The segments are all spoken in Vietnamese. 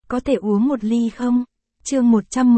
Có thể uống một ly không? Chương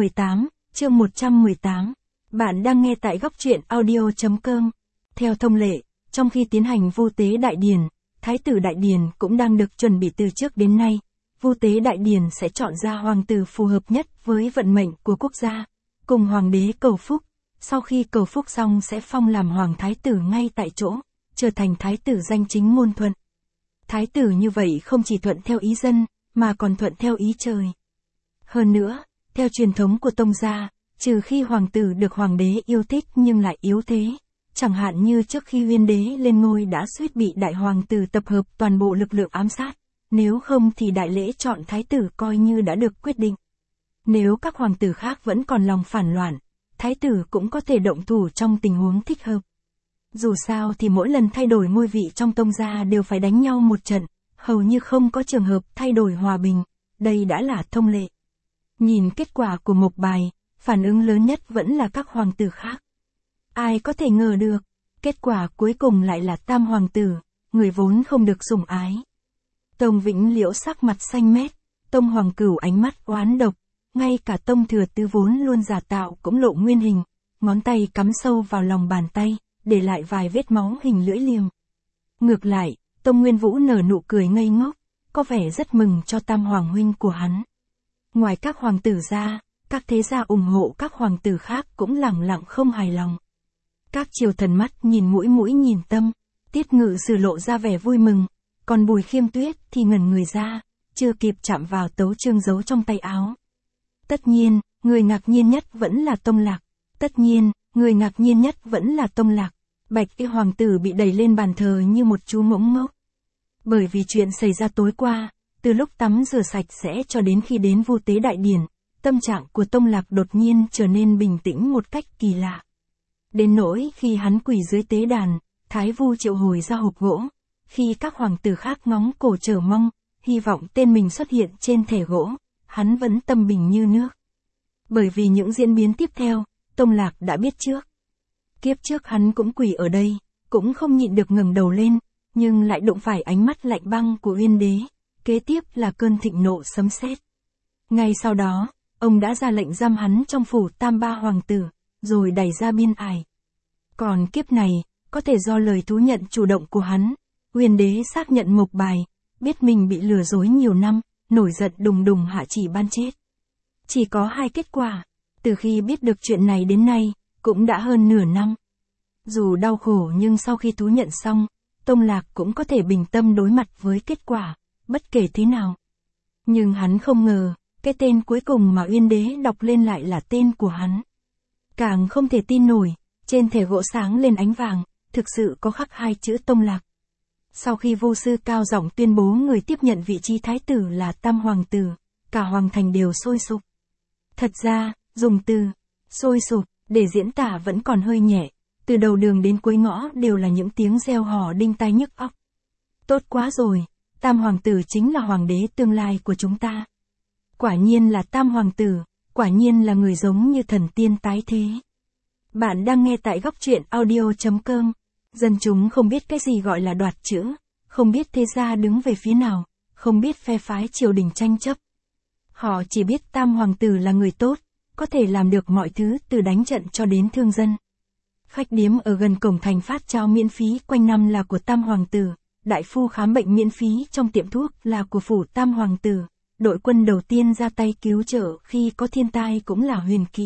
118. Bạn đang nghe tại góc truyện audio.com. Theo thông lệ, trong khi tiến hành vu tế đại điển, Thái tử Đại Điển cũng đang được chuẩn bị từ trước đến nay. Vu tế đại điển sẽ chọn ra hoàng tử phù hợp nhất với vận mệnh của quốc gia, cùng hoàng đế cầu phúc. Sau khi cầu phúc xong sẽ phong làm hoàng thái tử ngay tại chỗ, trở thành thái tử danh chính ngôn thuận. Thái tử như vậy không chỉ thuận theo ý dân, mà còn thuận theo ý trời. Hơn nữa, theo truyền thống của Tông gia, trừ khi hoàng tử được hoàng đế yêu thích nhưng lại yếu thế, chẳng hạn như trước khi Uyên đế lên ngôi đã suýt bị đại hoàng tử tập hợp toàn bộ lực lượng ám sát, nếu không thì đại lễ chọn thái tử coi như đã được quyết định. Nếu các hoàng tử khác vẫn còn lòng phản loạn, thái tử cũng có thể động thủ trong tình huống thích hợp. Dù sao thì mỗi lần thay đổi ngôi vị trong Tông gia đều phải đánh nhau một trận, hầu như không có trường hợp thay đổi hòa bình, đây đã là thông lệ. Nhìn kết quả của mộc bài, phản ứng lớn nhất vẫn là các hoàng tử khác. Ai có thể ngờ được, kết quả cuối cùng lại là Tam hoàng tử, người vốn không được sủng ái. Tông Vĩnh Liễu sắc mặt xanh mét, Tông Hoàng Cửu ánh mắt oán độc, ngay cả Tông Thừa Tứ vốn luôn giả tạo cũng lộ nguyên hình, ngón tay cắm sâu vào lòng bàn tay, để lại vài vết máu hình lưỡi liềm. Ngược lại, Tông Nguyên Vũ nở nụ cười ngây ngốc, có vẻ rất mừng cho Tam Hoàng huynh của hắn. Ngoài các hoàng tử ra, các thế gia ủng hộ các hoàng tử khác cũng lẳng lặng không hài lòng. Các triều thần mắt nhìn mũi nhìn tâm, Tiết Ngự Sử lộ ra vẻ vui mừng, còn Bùi Khiêm Tuyết thì ngẩn người ra, chưa kịp chạm vào tấu chương giấu trong tay áo. Tất nhiên, người ngạc nhiên nhất vẫn là Tông Lạc. Bạch Y hoàng tử bị đẩy lên bàn thờ như một chú ngỗng ngốc. Bởi vì chuyện xảy ra tối qua, từ lúc tắm rửa sạch sẽ cho đến khi đến vu tế đại điển, tâm trạng của Tông Lạc đột nhiên trở nên bình tĩnh một cách kỳ lạ. Đến nỗi khi hắn quỳ dưới tế đàn, Thái Vu triệu hồi ra hộp gỗ, khi các hoàng tử khác ngóng cổ chờ mong, hy vọng tên mình xuất hiện trên thẻ gỗ, hắn vẫn tâm bình như nước. Bởi vì những diễn biến tiếp theo, Tông Lạc đã biết trước. Kiếp trước hắn cũng quỳ ở đây, cũng không nhịn được ngẩng đầu lên, nhưng lại đụng phải ánh mắt lạnh băng của Uyên đế, kế tiếp là cơn thịnh nộ sấm sét. Ngay sau đó, ông đã ra lệnh giam hắn trong phủ Tam Ba hoàng tử, rồi đẩy ra biên ải. Còn kiếp này, có thể do lời thú nhận chủ động của hắn, Uyên đế xác nhận mộc bài, biết mình bị lừa dối nhiều năm, nổi giận đùng đùng hạ chỉ ban chết. Chỉ có hai kết quả, từ khi biết được chuyện này đến nay, cũng đã hơn nửa năm. Dù đau khổ nhưng sau khi thú nhận xong, Tông Lạc cũng có thể bình tâm đối mặt với kết quả, bất kể thế nào. Nhưng hắn không ngờ, cái tên cuối cùng mà Uyên đế đọc lên lại là tên của hắn. Càng không thể tin nổi, trên thẻ gỗ sáng lên ánh vàng, thực sự có khắc hai chữ Tông Lạc. Sau khi vô sư cao giọng tuyên bố người tiếp nhận vị trí thái tử là Tam hoàng tử, cả hoàng thành đều sôi sục. Thật ra, dùng từ sôi sục để diễn tả vẫn còn hơi nhẹ, từ đầu đường đến cuối ngõ đều là những tiếng reo hò đinh tai nhức óc. Tốt quá rồi, Tam hoàng tử chính là hoàng đế tương lai của chúng ta. Quả nhiên là Tam hoàng tử, quả nhiên là người giống như thần tiên tái thế. Bạn đang nghe tại góc truyện audio.com. Dân chúng không biết cái gì gọi là đoạt chữ, không biết thế gia đứng về phía nào, không biết phe phái triều đình tranh chấp. Họ chỉ biết Tam hoàng tử là người tốt, có thể làm được mọi thứ từ đánh trận cho đến thương dân. Khách điếm ở gần cổng thành phát trao miễn phí quanh năm là của Tam hoàng tử, đại phu khám bệnh miễn phí trong tiệm thuốc là của phủ Tam hoàng tử, đội quân đầu tiên ra tay cứu trợ khi có thiên tai cũng là Huyền Kỳ.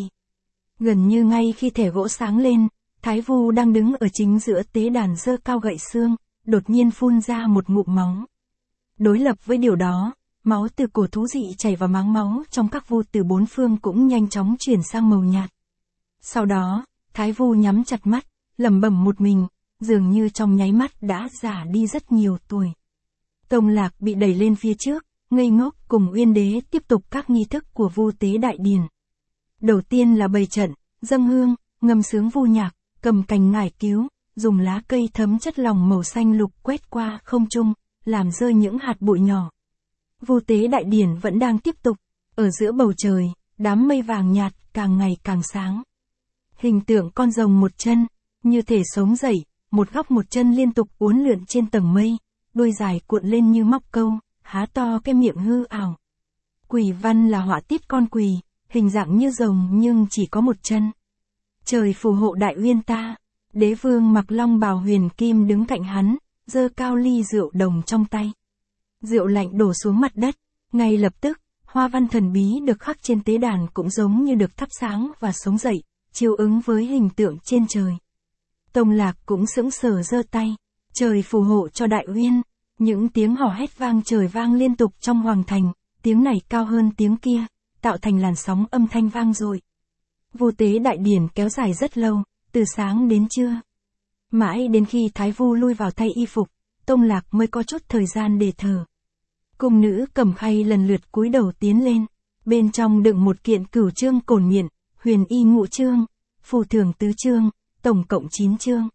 Gần như ngay khi thẻ gỗ sáng lên, Thái Vu đang đứng ở chính giữa tế đàn giơ cao gậy xương, đột nhiên phun ra một ngụm máu. Đối lập với điều đó, máu từ cổ thú dị chảy vào máng máu trong các vu từ bốn phương cũng nhanh chóng chuyển sang màu nhạt. Sau đó, Thái Vu nhắm chặt mắt, lẩm bẩm một mình, dường như trong nháy mắt đã già đi rất nhiều tuổi. Tông Lạc bị đẩy lên phía trước, ngây ngốc cùng Uyên đế tiếp tục các nghi thức của vu tế đại điển. Đầu tiên là bày trận, dâng hương, ngâm sướng vu nhạc, cầm cành ngải cứu, dùng lá cây thấm chất lỏng màu xanh lục quét qua không trung, làm rơi những hạt bụi nhỏ. Vu tế đại điển vẫn đang tiếp tục, ở giữa bầu trời, đám mây vàng nhạt càng ngày càng sáng. Hình tượng con rồng một chân, như thể sống dậy, một góc một chân liên tục uốn lượn trên tầng mây, đuôi dài cuộn lên như móc câu, há to cái miệng hư ảo. Quỷ văn là họa tiết con quỷ, hình dạng như rồng nhưng chỉ có một chân. Trời phù hộ Đại Uyên ta. Đế vương mặc long bào huyền kim đứng cạnh hắn, giơ cao ly rượu đồng trong tay. Rượu lạnh đổ xuống mặt đất, ngay lập tức, hoa văn thần bí được khắc trên tế đàn cũng giống như được thắp sáng và sống dậy, chiếu ứng với hình tượng trên trời. Tông Lạc cũng sững sờ giơ tay, trời phù hộ cho Đại Uyên. Những tiếng hò hét vang trời vang liên tục trong hoàng thành, tiếng này cao hơn tiếng kia, tạo thành làn sóng âm thanh vang dội. Vu tế đại điển kéo dài rất lâu, từ sáng đến trưa. Mãi đến khi Thái Vu lui vào thay y phục, Tông Lạc mới có chút thời gian để thở. Cung nữ cầm khay lần lượt cúi đầu tiến lên, bên trong đựng một kiện cửu chương cổn miện, huyền y ngũ chương, phù thường tứ chương, tổng cộng 9 chương.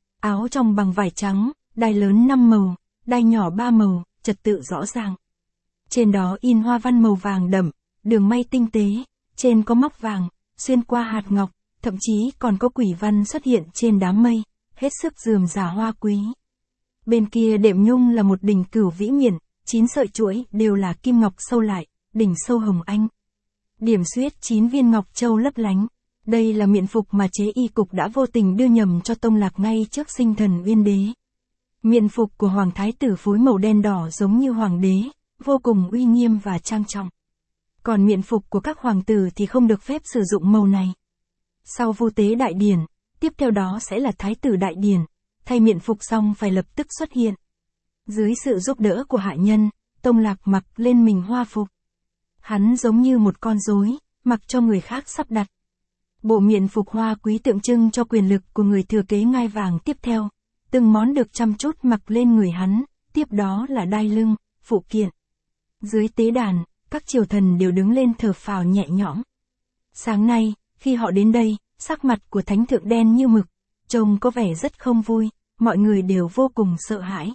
Áo trong bằng vải trắng, đai lớn 5 màu, đai nhỏ 3 màu, trật tự rõ ràng. Trên đó in hoa văn màu vàng đậm, đường may tinh tế, trên có móc vàng, xuyên qua hạt ngọc, thậm chí còn có quỷ văn xuất hiện trên đám mây, hết sức rườm rà hoa quý. Bên kia đệm nhung là một đỉnh cửu vĩ miện, 9 sợi chuỗi đều là kim ngọc sâu lại, đỉnh sâu hồng anh. Điểm xuyết 9 viên ngọc châu lấp lánh. Đây là miện phục mà chế y cục đã vô tình đưa nhầm cho Tông Lạc ngay trước sinh thần Uyên đế. Miện phục của hoàng thái tử phối màu đen đỏ giống như hoàng đế, vô cùng uy nghiêm và trang trọng. Còn miện phục của các hoàng tử thì không được phép sử dụng màu này. Sau vu tế đại điển, tiếp theo đó sẽ là thái tử đại điển, thay miện phục xong phải lập tức xuất hiện. Dưới sự giúp đỡ của hạ nhân, Tông Lạc mặc lên mình hoa phục. Hắn giống như một con rối, mặc cho người khác sắp đặt. Bộ miện phục hoa quý tượng trưng cho quyền lực của người thừa kế ngai vàng tiếp theo. Từng món được chăm chút mặc lên người hắn, tiếp đó là đai lưng, phụ kiện. Dưới tế đàn, các triều thần đều đứng lên thở phào nhẹ nhõm. Sáng nay, khi họ đến đây, sắc mặt của thánh thượng đen như mực, trông có vẻ rất không vui, mọi người đều vô cùng sợ hãi.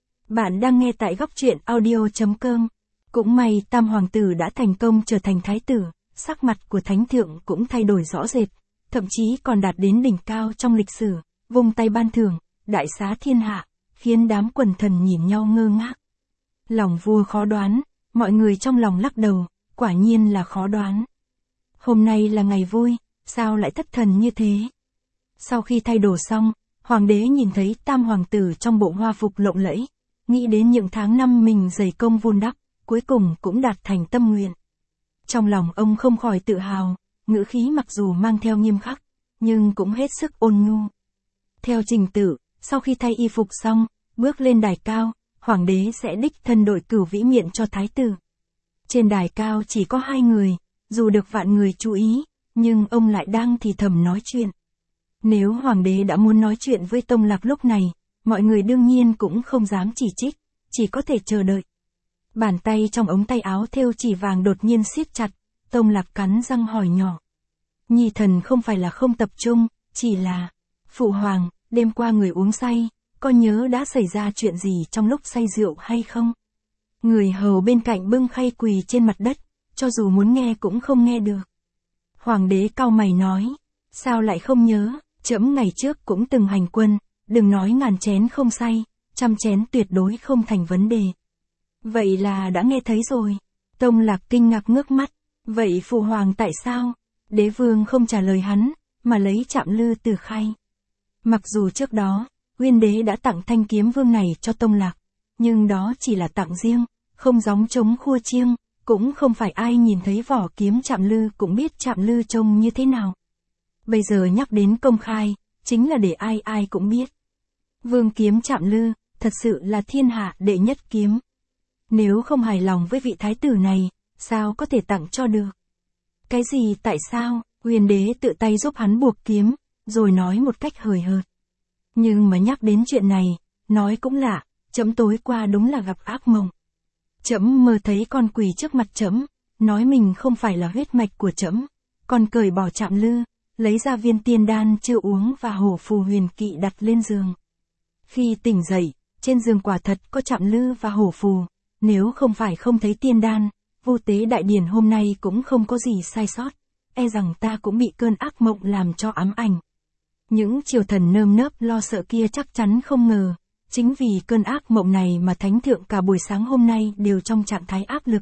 Bạn đang nghe tại góc truyện audio.com. Cũng may Tam Hoàng tử đã thành công trở thành thái tử, sắc mặt của thánh thượng cũng thay đổi rõ rệt, thậm chí còn đạt đến đỉnh cao trong lịch sử, vung tay ban thưởng, đại xá thiên hạ, khiến đám quần thần nhìn nhau ngơ ngác. Lòng vua khó đoán, mọi người trong lòng lắc đầu, quả nhiên là khó đoán. Hôm nay là ngày vui, sao lại thất thần như thế? Sau khi thay đồ xong, hoàng đế nhìn thấy Tam Hoàng tử trong bộ hoa phục lộng lẫy, nghĩ đến những tháng năm mình dày công vun đắp, cuối cùng cũng đạt thành tâm nguyện. Trong lòng ông không khỏi tự hào, ngữ khí mặc dù mang theo nghiêm khắc, nhưng cũng hết sức ôn nhu. Theo trình tự, sau khi thay y phục xong, bước lên đài cao, hoàng đế sẽ đích thân đội cửu vĩ miện cho thái tử. Trên đài cao chỉ có 2 người, dù được vạn người chú ý, nhưng ông lại đang thì thầm nói chuyện. Nếu hoàng đế đã muốn nói chuyện với Tông Lạc lúc này, mọi người đương nhiên cũng không dám chỉ trích, chỉ có thể chờ đợi. Bàn tay trong ống tay áo thêu chỉ vàng đột nhiên siết chặt, Tông Lạc cắn răng hỏi nhỏ. Nhi thần không phải là không tập trung, chỉ là, phụ hoàng, đêm qua người uống say, có nhớ đã xảy ra chuyện gì trong lúc say rượu hay không? Người hầu bên cạnh bưng khay quỳ trên mặt đất, cho dù muốn nghe cũng không nghe được. Hoàng đế cau mày nói, sao lại không nhớ, trẫm ngày trước cũng từng hành quân, đừng nói ngàn chén không say, 100 chén tuyệt đối không thành vấn đề. Vậy là đã nghe thấy rồi. Tông Lạc kinh ngạc ngước mắt, vậy phụ hoàng tại sao? Đế vương không trả lời hắn, mà lấy chạm lư từ khay. Mặc dù trước đó, Uyên đế đã tặng thanh kiếm vương này cho Tông Lạc, nhưng đó chỉ là tặng riêng, không gióng trống khua chiêng, cũng không phải ai nhìn thấy vỏ kiếm chạm lư cũng biết chạm lư trông như thế nào. Bây giờ nhắc đến công khai, chính là để ai ai cũng biết. Vương kiếm chạm lư, thật sự là thiên hạ đệ nhất kiếm. Nếu không hài lòng với vị thái tử này, sao có thể tặng cho được? Cái gì tại sao? Uyên đế tự tay giúp hắn buộc kiếm, rồi nói một cách hời hợt. Nhưng mà nhắc đến chuyện này, nói cũng lạ, trẫm tối qua đúng là gặp ác mộng. Trẫm mơ thấy con quỳ trước mặt trẫm, nói mình không phải là huyết mạch của trẫm, còn cởi bỏ chạm lư, lấy ra viên tiên đan chưa uống và hổ phù huyền kỵ đặt lên giường. Khi tỉnh dậy, trên giường quả thật có chạm lư và hổ phù, nếu không phải không thấy tiên đan, vu tế đại điển hôm nay cũng không có gì sai sót, e rằng ta cũng bị cơn ác mộng làm cho ám ảnh. Những triều thần nơm nớp lo sợ kia chắc chắn không ngờ, chính vì cơn ác mộng này mà thánh thượng cả buổi sáng hôm nay đều trong trạng thái áp lực,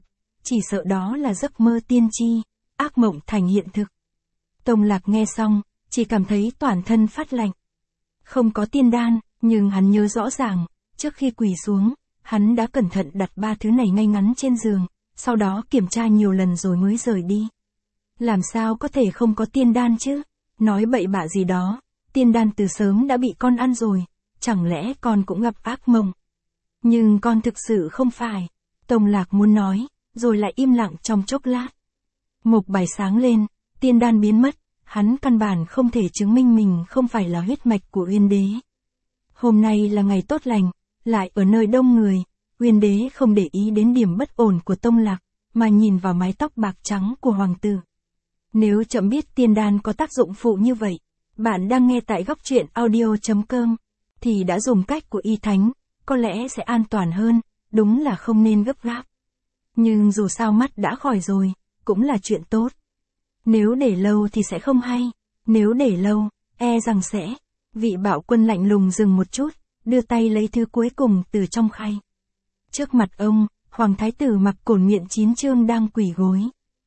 chỉ sợ đó là giấc mơ tiên tri, ác mộng thành hiện thực. Tông Lạc nghe xong, chỉ cảm thấy toàn thân phát lạnh. Không có tiên đan, nhưng hắn nhớ rõ ràng, trước khi quỳ xuống, hắn đã cẩn thận đặt 3 thứ này ngay ngắn trên giường, sau đó kiểm tra nhiều lần rồi mới rời đi. Làm sao có thể không có tiên đan chứ? Nói bậy bạ gì đó, tiên đan từ sớm đã bị con ăn rồi, chẳng lẽ con cũng gặp ác mộng? Nhưng con thực sự không phải. Tông Lạc muốn nói, rồi lại im lặng trong chốc lát. Mộc bài sáng lên, tiên đan biến mất, hắn căn bản không thể chứng minh mình không phải là huyết mạch của Uyên Đế. Hôm nay là ngày tốt lành, lại ở nơi đông người, Uyên Đế không để ý đến điểm bất ổn của Tông Lạc, mà nhìn vào mái tóc bạc trắng của hoàng tử. Nếu chậm biết tiên đan có tác dụng phụ như vậy, bạn đang nghe tại góc truyện audio.com, thì đã dùng cách của y thánh, có lẽ sẽ an toàn hơn, đúng là không nên gấp gáp. Nhưng dù sao mắt đã khỏi rồi, cũng là chuyện tốt. Nếu để lâu thì sẽ không hay, nếu để lâu, e rằng sẽ. Vị Bạo Quân lạnh lùng dừng một chút, đưa tay lấy thứ cuối cùng từ trong khay. Trước mặt ông, Hoàng Thái tử mặc cổn miện 9 chương đang quỳ gối.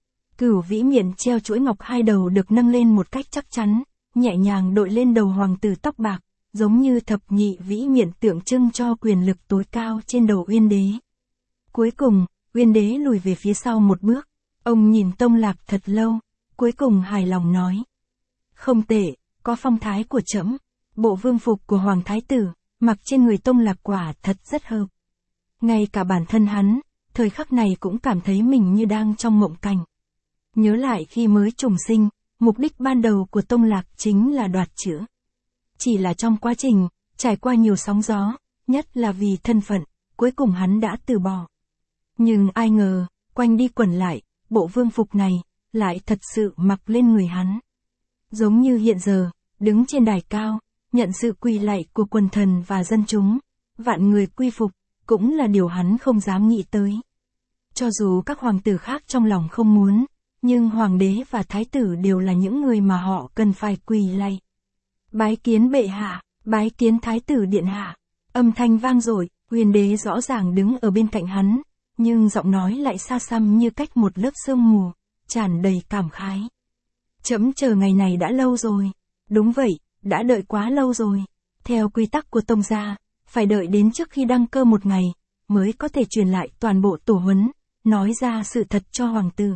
Cửu vĩ miện treo chuỗi ngọc 2 đầu được nâng lên một cách chắc chắn, nhẹ nhàng đội lên đầu hoàng tử tóc bạc, giống như thập nhị vĩ miện tượng trưng cho quyền lực tối cao trên đầu Uyên Đế. Cuối cùng, Uyên Đế lùi về phía sau một bước, ông nhìn Tông Lạc thật lâu, cuối cùng hài lòng nói. Không tệ, có phong thái của trẫm, bộ vương phục của Hoàng Thái tử, mặc trên người Tông Lạc quả thật rất hợp. Ngay cả bản thân hắn, thời khắc này cũng cảm thấy mình như đang trong mộng cảnh. Nhớ lại khi mới trùng sinh, mục đích ban đầu của Tông Lạc chính là đoạt chữ. Chỉ là trong quá trình, trải qua nhiều sóng gió, nhất là vì thân phận, cuối cùng hắn đã từ bỏ. Nhưng ai ngờ, quanh đi quẩn lại, bộ vương phục này, lại thật sự mặc lên người hắn. Giống như hiện giờ, đứng trên đài cao, nhận sự quỳ lạy của quần thần và dân chúng, vạn người quy phục, cũng là điều hắn không dám nghĩ tới. Cho dù các hoàng tử khác trong lòng không muốn, nhưng hoàng đế và thái tử đều là những người mà họ cần phải quỳ lạy. Bái kiến bệ hạ, bái kiến thái tử điện hạ. Âm thanh vang dội, Uyên Đế rõ ràng đứng ở bên cạnh hắn, nhưng giọng nói lại xa xăm như cách một lớp sương mù, tràn đầy cảm khái. Trẫm chờ ngày này đã lâu rồi. Đúng vậy, đã đợi quá lâu rồi. Theo quy tắc của Tông gia, phải đợi đến trước khi đăng cơ một ngày, mới có thể truyền lại toàn bộ tổ huấn, nói ra sự thật cho hoàng tử.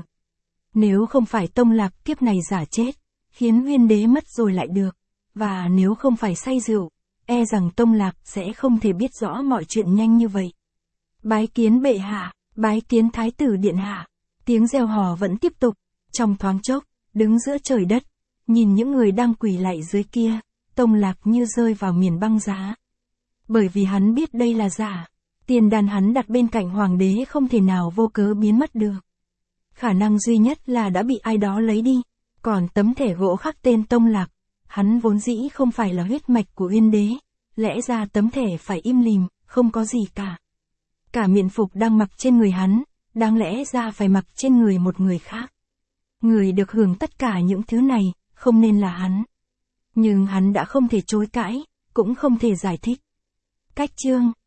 Nếu không phải Tông Lạc kiếp này giả chết, khiến Uyên Đế mất rồi lại được, và nếu không phải say rượu, e rằng Tông Lạc sẽ không thể biết rõ mọi chuyện nhanh như vậy. Bái kiến bệ hạ, bái kiến thái tử điện hạ. Tiếng reo hò vẫn tiếp tục, trong thoáng chốc, đứng giữa trời đất, nhìn những người đang quỳ lạy dưới kia, Tông Lạc như rơi vào miền băng giá. Bởi vì hắn biết đây là giả, tiền đàn hắn đặt bên cạnh hoàng đế không thể nào vô cớ biến mất được. Khả năng duy nhất là đã bị ai đó lấy đi, còn tấm thẻ gỗ khắc tên Tông Lạc, hắn vốn dĩ không phải là huyết mạch của Uyên Đế, lẽ ra tấm thẻ phải im lìm, không có gì cả. Cả miện phục đang mặc trên người hắn, đáng lẽ ra phải mặc trên người một người khác. Người được hưởng tất cả những thứ này, không nên là hắn. Nhưng hắn đã không thể chối cãi, cũng không thể giải thích. Cách chương